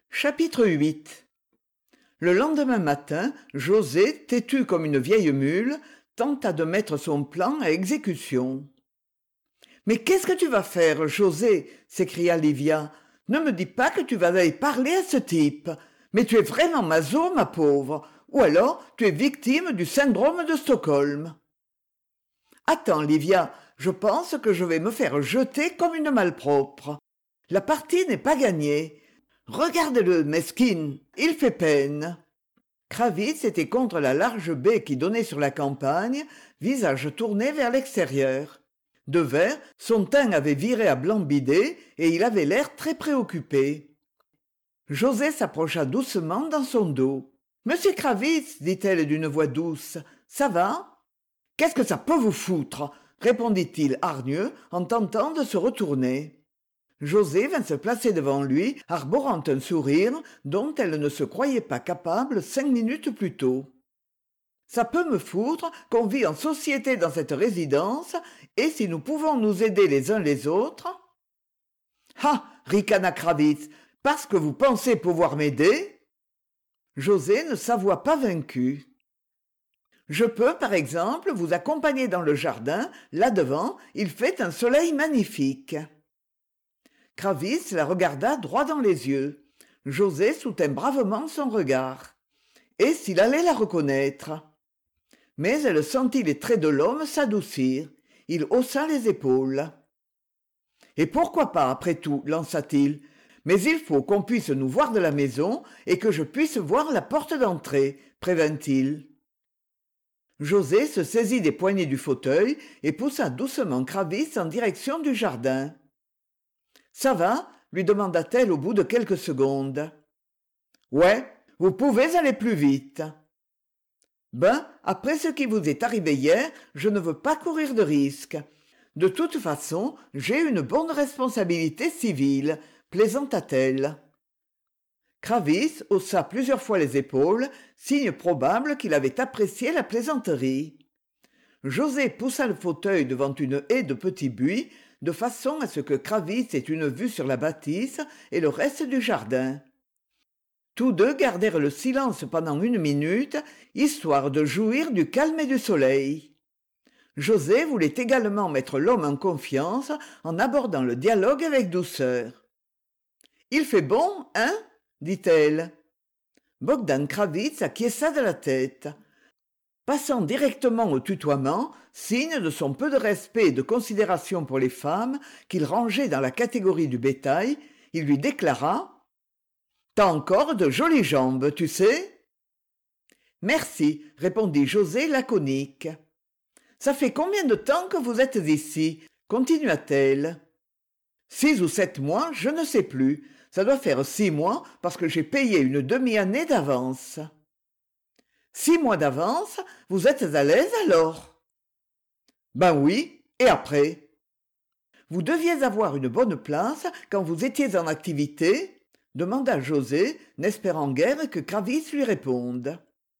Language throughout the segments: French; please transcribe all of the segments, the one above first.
Chapitre 8. Le lendemain matin, José, têtu comme une vieille mule, tenta de mettre son plan à exécution. « Mais qu'est-ce que tu vas faire, José ?» s'écria Livia. « Ne me dis pas que tu vas aller parler à ce type. Mais tu es vraiment maso, ma pauvre. Ou alors tu es victime du syndrome de Stockholm. » « Attends, Livia, je pense que je vais me faire jeter comme une malpropre. La partie n'est pas gagnée. Regarde-le, mesquine, il fait peine. » Kravitz était contre la large baie qui donnait sur la campagne, visage tourné vers l'extérieur. De vert, son teint avait viré à blanc bidé et il avait l'air très préoccupé. José s'approcha doucement dans son dos. « Monsieur Kravitz, dit-elle d'une voix douce, ça va ?»« Qu'est-ce que ça peut vous foutre ?» répondit-il hargneux en tentant de se retourner. José vint se placer devant lui, arborant un sourire dont elle ne se croyait pas capable 5 minutes plus tôt. « Ça peut me foutre qu'on vit en société dans cette résidence, et si nous pouvons nous aider les uns les autres. »« Ah !» ricana Kravitz, « parce que vous pensez pouvoir m'aider ?» José ne s'avoua pas vaincu. « Je peux, par exemple, vous accompagner dans le jardin, là devant, il fait un soleil magnifique. » Kravitz la regarda droit dans les yeux. José soutint bravement son regard. Et s'il allait la reconnaître? Mais elle sentit les traits de l'homme s'adoucir. Il haussa les épaules. « Et pourquoi pas, après tout, lança-t-il. Mais il faut qu'on puisse nous voir de la maison et que je puisse voir la porte d'entrée, prévint-il. José se saisit des poignées du fauteuil et poussa doucement Kravitz en direction du jardin. « Ça va ?» lui demanda-t-elle au bout de quelques secondes. « Ouais, vous pouvez aller plus vite. »« Ben, après ce qui vous est arrivé hier, je ne veux pas courir de risque. De toute façon, j'ai une bonne responsabilité civile, » plaisanta-t-elle. Kravitz haussa plusieurs fois les épaules, signe probable qu'il avait apprécié la plaisanterie. José poussa le fauteuil devant une haie de petits buis, de façon à ce que Kravitz ait une vue sur la bâtisse et le reste du jardin. Tous deux gardèrent le silence pendant 1 minute, histoire de jouir du calme et du soleil. José voulait également mettre l'homme en confiance en abordant le dialogue avec douceur. « Il fait bon, hein ?» dit-elle. Bogdan Kravitz acquiesça de la tête. Passant directement au tutoiement, signe de son peu de respect et de considération pour les femmes qu'il rangeait dans la catégorie du bétail, il lui déclara « T'as encore de jolies jambes, tu sais ?» « Merci, » répondit José laconique. « Ça fait combien de temps que vous êtes ici ?» continua-t-elle. « 6 ou 7 mois, je ne sais plus. Ça doit faire 6 mois parce que j'ai payé une demi-année d'avance. » 6 mois d'avance, vous êtes à l'aise alors ? Ben oui, et après ? Vous deviez avoir une bonne place quand vous étiez en activité ? Demanda José, n'espérant guère que Kravitz lui réponde.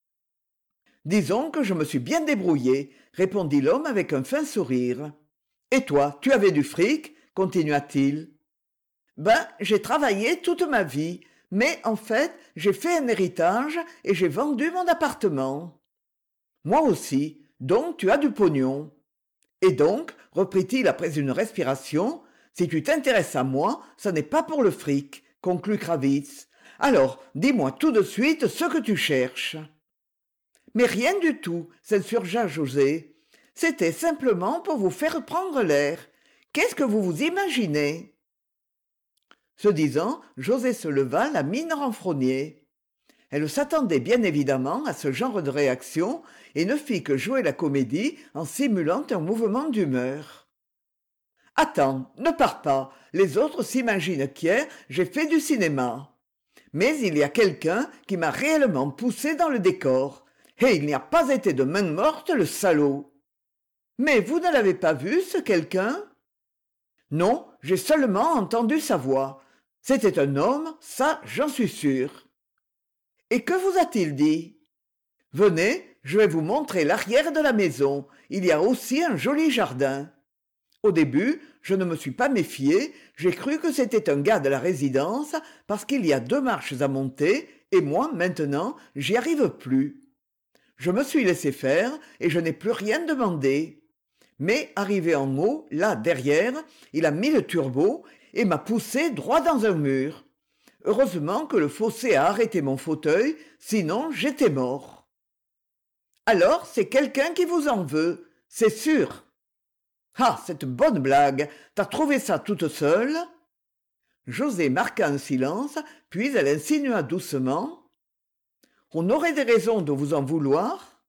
Disons que je me suis bien débrouillé, répondit l'homme avec un fin sourire. Et toi, tu avais du fric ? Continua-t-il. Ben, j'ai travaillé toute ma vie. Mais en fait, j'ai fait un héritage et j'ai vendu mon appartement. Moi aussi, donc tu as du pognon. Et donc, reprit-il après une respiration, si tu t'intéresses à moi, ça n'est pas pour le fric, conclut Kravitz. Alors, dis-moi tout de suite ce que tu cherches. Mais rien du tout, s'insurgea José. C'était simplement pour vous faire prendre l'air. Qu'est-ce que vous vous imaginez ? Ce disant, José se leva, la mine renfrognée. Elle s'attendait bien évidemment à ce genre de réaction et ne fit que jouer la comédie en simulant un mouvement d'humeur. « Attends, ne pars pas, les autres s'imaginent qu'hier j'ai fait du cinéma. Mais il y a quelqu'un qui m'a réellement poussé dans le décor, et il n'y a pas été de main morte, le salaud. Mais vous ne l'avez pas vu, ce quelqu'un ? Non, j'ai seulement entendu sa voix. C'était un homme, ça, j'en suis sûr. Et que vous a-t-il dit ? Venez, je vais vous montrer l'arrière de la maison. Il y a aussi un joli jardin. Au début, je ne me suis pas méfié, j'ai cru que c'était un gars de la résidence parce qu'il y a 2 marches à monter, et moi, maintenant, j'y arrive plus. Je me suis laissé faire et je n'ai plus rien demandé. Mais arrivé en haut, là, derrière, il a mis le turbo et m'a poussé droit dans un mur. Heureusement que le fossé a arrêté mon fauteuil, sinon j'étais mort. Alors, c'est quelqu'un qui vous en veut, c'est sûr. Ah, cette bonne blague, t'as trouvé ça toute seule? José marqua un silence, puis elle insinua doucement. On aurait des raisons de vous en vouloir?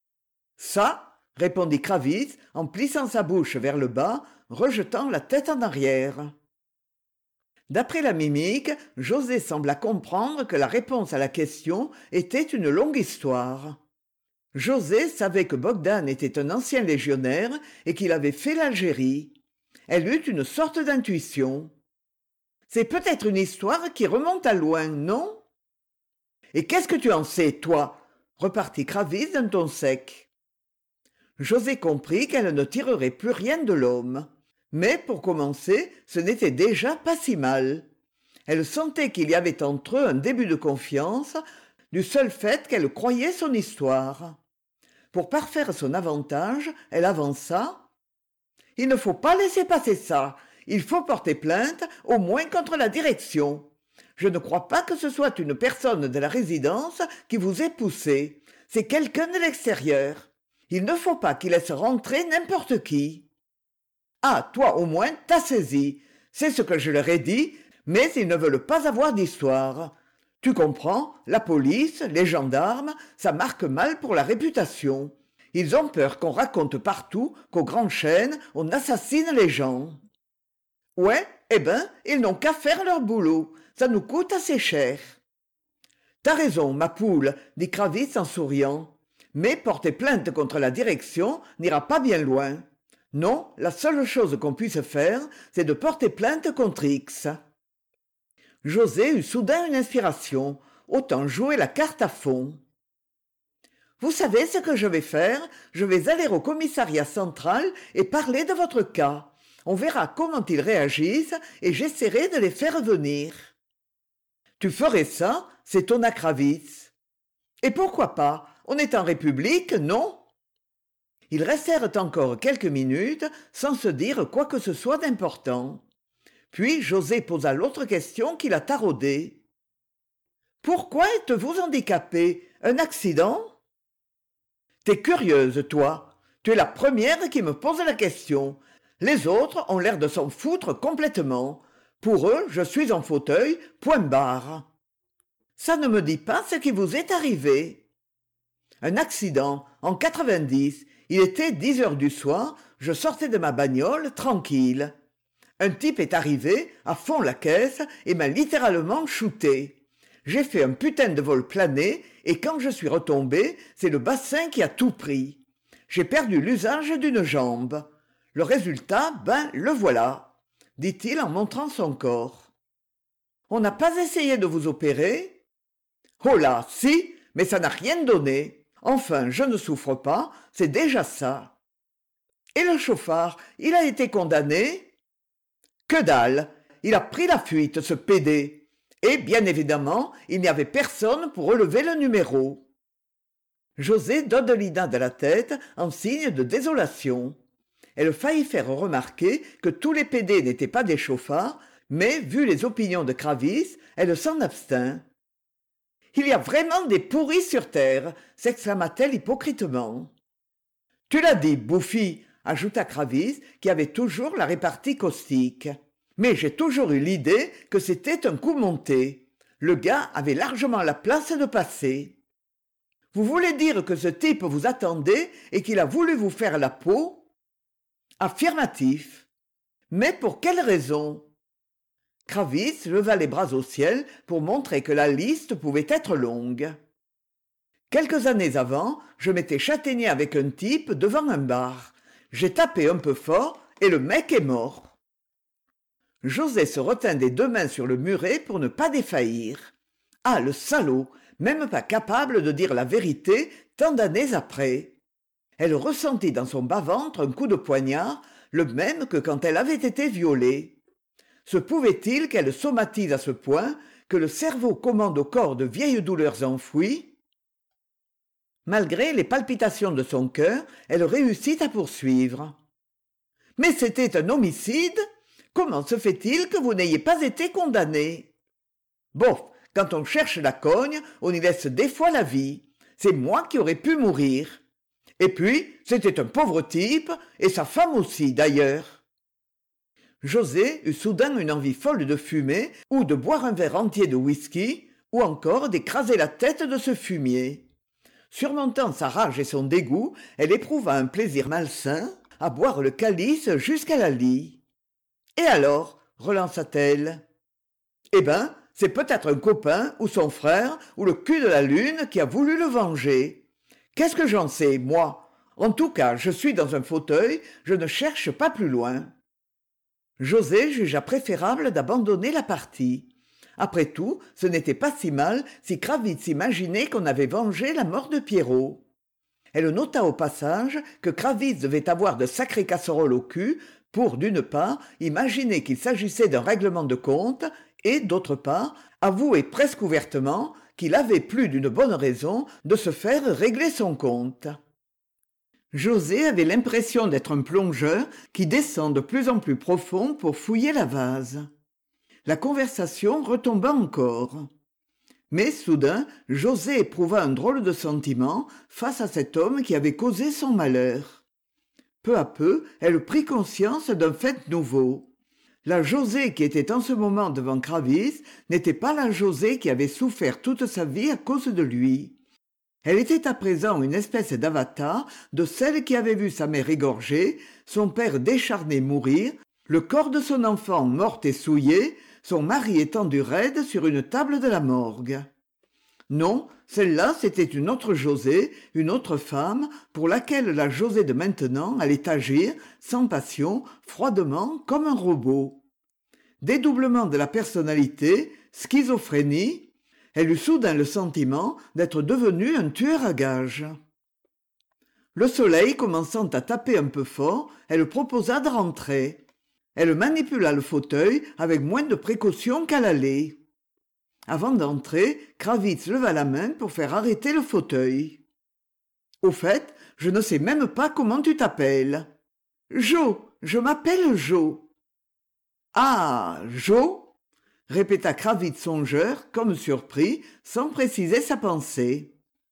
Ça, répondit Kravitz en plissant sa bouche vers le bas, rejetant la tête en arrière. D'après la mimique, José sembla comprendre que la réponse à la question était une longue histoire. José savait que Bogdan était un ancien légionnaire et qu'il avait fait l'Algérie. Elle eut une sorte d'intuition. C'est peut-être une histoire qui remonte à loin, non? Et qu'est-ce que tu en sais, toi? Repartit Kravitz d'un ton sec. José comprit qu'elle ne tirerait plus rien de l'homme. Mais pour commencer, ce n'était déjà pas si mal. Elle sentait qu'il y avait entre eux un début de confiance, du seul fait qu'elle croyait son histoire. Pour parfaire son avantage, elle avança. « Il ne faut pas laisser passer ça. Il faut porter plainte, au moins contre la direction. Je ne crois pas que ce soit une personne de la résidence qui vous ait poussé. C'est quelqu'un de l'extérieur. Il ne faut pas qu'il laisse rentrer n'importe qui. » Ah, toi au moins, t'as saisi. C'est ce que je leur ai dit, mais ils ne veulent pas avoir d'histoire. Tu comprends, la police, les gendarmes, ça marque mal pour la réputation. Ils ont peur qu'on raconte partout qu'aux grandes chaînes, on assassine les gens. Ouais, eh ben, ils n'ont qu'à faire leur boulot. Ça nous coûte assez cher. T'as raison, ma poule, dit Kravitz en souriant. Mais porter plainte contre la direction n'ira pas bien loin. Non, la seule chose qu'on puisse faire, c'est de porter plainte contre X. José eut soudain une inspiration. Autant jouer la carte à fond. Vous savez ce que je vais faire? Je vais aller au commissariat central et parler de votre cas. On verra comment ils réagissent et j'essaierai de les faire venir. Tu ferais ça? S'étonna Kravitz. Et pourquoi pas? On est en République, non? Ils restèrent encore quelques minutes sans se dire quoi que ce soit d'important. Puis José posa l'autre question qui la taraudait. « Pourquoi êtes-vous handicapé? Un accident ?» T'es curieuse, toi. Tu es la première qui me pose la question. Les autres ont l'air de s'en foutre complètement. Pour eux, je suis en fauteuil, point barre. Ça ne me dit pas ce qui vous est arrivé. Un accident, en 90. Il était 10 heures du soir, je sortais de ma bagnole, tranquille. Un type est arrivé, à fond la caisse, et m'a littéralement shooté. J'ai fait un putain de vol plané, et quand je suis retombé, c'est le bassin qui a tout pris. J'ai perdu l'usage d'une jambe. Le résultat, ben, le voilà, dit-il en montrant son corps. On n'a pas essayé de vous opérer? Oh là, si, mais ça n'a rien donné. Enfin, je ne souffre pas, c'est déjà ça. Et le chauffard, il a été condamné? Que dalle! Il a pris la fuite, ce pédé. Et, bien évidemment, il n'y avait personne pour relever le numéro. José dodelina de la tête en signe de désolation. Elle faillit faire remarquer que tous les pédés n'étaient pas des chauffards, mais, vu les opinions de Kravitz, elle s'en abstint. « Il y a vraiment des pourris sur terre !» s'exclama-t-elle hypocritement. « Tu l'as dit, bouffi !» ajouta Kravitz, qui avait toujours la répartie caustique. « Mais j'ai toujours eu l'idée que c'était un coup monté. Le gars avait largement la place de passer. Vous voulez dire que ce type vous attendait et qu'il a voulu vous faire la peau? » Affirmatif. « Mais pour quelle raison ?» Kravitz leva les bras au ciel pour montrer que la liste pouvait être longue. Quelques années avant, je m'étais châtaigné avec un type devant un bar. J'ai tapé un peu fort et le mec est mort. José se retint des 2 mains sur le muret pour ne pas défaillir. Ah, le salaud, même pas capable de dire la vérité tant d'années après. Elle ressentit dans son bas-ventre un coup de poignard, le même que quand elle avait été violée. Se pouvait-il qu'elle somatise à ce point, que le cerveau commande au corps de vieilles douleurs enfouies? Malgré les palpitations de son cœur, elle réussit à poursuivre. « Mais c'était un homicide? Comment se fait-il que vous n'ayez pas été condamné? » Bon, quand on cherche la cogne, on y laisse des fois la vie. C'est moi qui aurais pu mourir. Et puis, c'était un pauvre type, et sa femme aussi, d'ailleurs. José eut soudain une envie folle de fumer, ou de boire un verre entier de whisky, ou encore d'écraser la tête de ce fumier. Surmontant sa rage et son dégoût, elle éprouva un plaisir malsain à boire le calice jusqu'à la lie. « Et alors ?» relança-t-elle. « Eh ben, c'est peut-être un copain, ou son frère, ou le cul de la lune qui a voulu le venger. Qu'est-ce que j'en sais, moi? En tout cas, je suis dans un fauteuil, je ne cherche pas plus loin. » José jugea préférable d'abandonner la partie. Après tout, ce n'était pas si mal si Kravitz imaginait qu'on avait vengé la mort de Pierrot. Elle nota au passage que Kravitz devait avoir de sacrées casseroles au cul pour, d'une part, imaginer qu'il s'agissait d'un règlement de compte et, d'autre part, avouer presque ouvertement qu'il avait plus d'une bonne raison de se faire régler son compte. José avait l'impression d'être un plongeur qui descend de plus en plus profond pour fouiller la vase. La conversation retomba encore. Mais soudain, José éprouva un drôle de sentiment face à cet homme qui avait causé son malheur. Peu à peu, elle prit conscience d'un fait nouveau. La José qui était en ce moment devant Kravitz n'était pas la José qui avait souffert toute sa vie à cause de lui. Elle était à présent une espèce d'avatar de celle qui avait vu sa mère égorgée, son père décharné mourir, le corps de son enfant mort et souillé, son mari étendu raide sur une table de la morgue. Non, celle-là, c'était une autre José, une autre femme, pour laquelle la José de maintenant allait agir, sans passion, froidement, comme un robot. Dédoublement de la personnalité, schizophrénie, elle eut soudain le sentiment d'être devenue un tueur à gages. Le soleil commençant à taper un peu fort, elle proposa de rentrer. Elle manipula le fauteuil avec moins de précaution qu'à l'aller. Avant d'entrer, Kravitz leva la main pour faire arrêter le fauteuil. « Au fait, je ne sais même pas comment tu t'appelles. »« Jo, je m'appelle Jo. »« Ah, Jo ?» répéta Kravitz songeur, comme surpris, sans préciser sa pensée.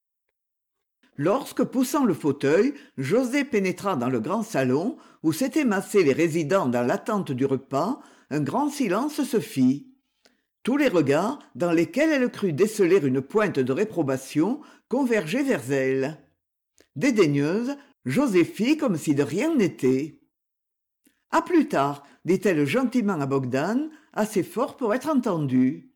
Lorsque, poussant le fauteuil, José pénétra dans le grand salon où s'étaient massés les résidents dans l'attente du repas, un grand silence se fit. Tous les regards, dans lesquels elle crut déceler une pointe de réprobation, convergeaient vers elle. Dédaigneuse, José fit comme si de rien n'était. « À plus tard », dit-elle gentiment à Bogdan, assez fort pour être entendue.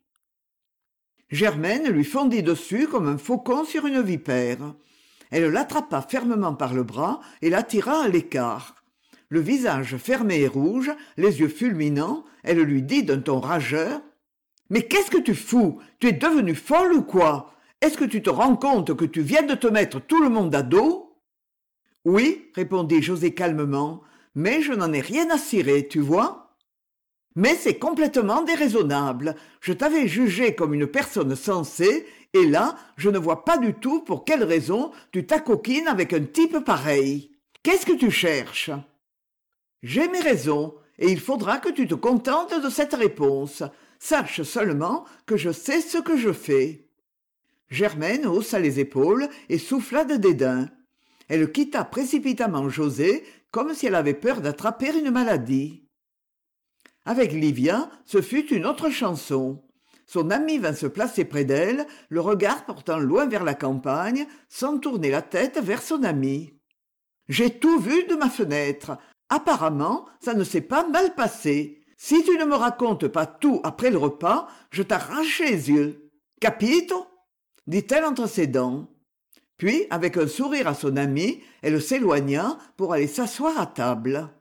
Germaine lui fondit dessus comme un faucon sur une vipère. Elle l'attrapa fermement par le bras et l'attira à l'écart. Le visage fermé et rouge, les yeux fulminants, elle lui dit d'un ton rageur : « Mais qu'est-ce que tu fous? Tu es devenue folle ou quoi? Est-ce que tu te rends compte que tu viens de te mettre tout le monde à dos ?» « Oui, » répondit José calmement, « mais je n'en ai rien à cirer, tu vois ? » « Mais c'est complètement déraisonnable. Je t'avais jugé comme une personne sensée, et là, je ne vois pas du tout pour quelle raison tu t'acoquines avec un type pareil. Qu'est-ce que tu cherches ? » « J'ai mes raisons, et il faudra que tu te contentes de cette réponse. Sache seulement que je sais ce que je fais. » Germaine haussa les épaules et souffla de dédain. Elle quitta précipitamment José, comme si elle avait peur d'attraper une maladie. Avec Livia, ce fut une autre chanson. Son amie vint se placer près d'elle, le regard portant loin vers la campagne, sans tourner la tête vers son amie. « J'ai tout vu de ma fenêtre. Apparemment, ça ne s'est pas mal passé. Si tu ne me racontes pas tout après le repas, je t'arrache les yeux. Capito ?» dit-elle entre ses dents. Puis, avec un sourire à son amie, elle s'éloigna pour aller s'asseoir à table.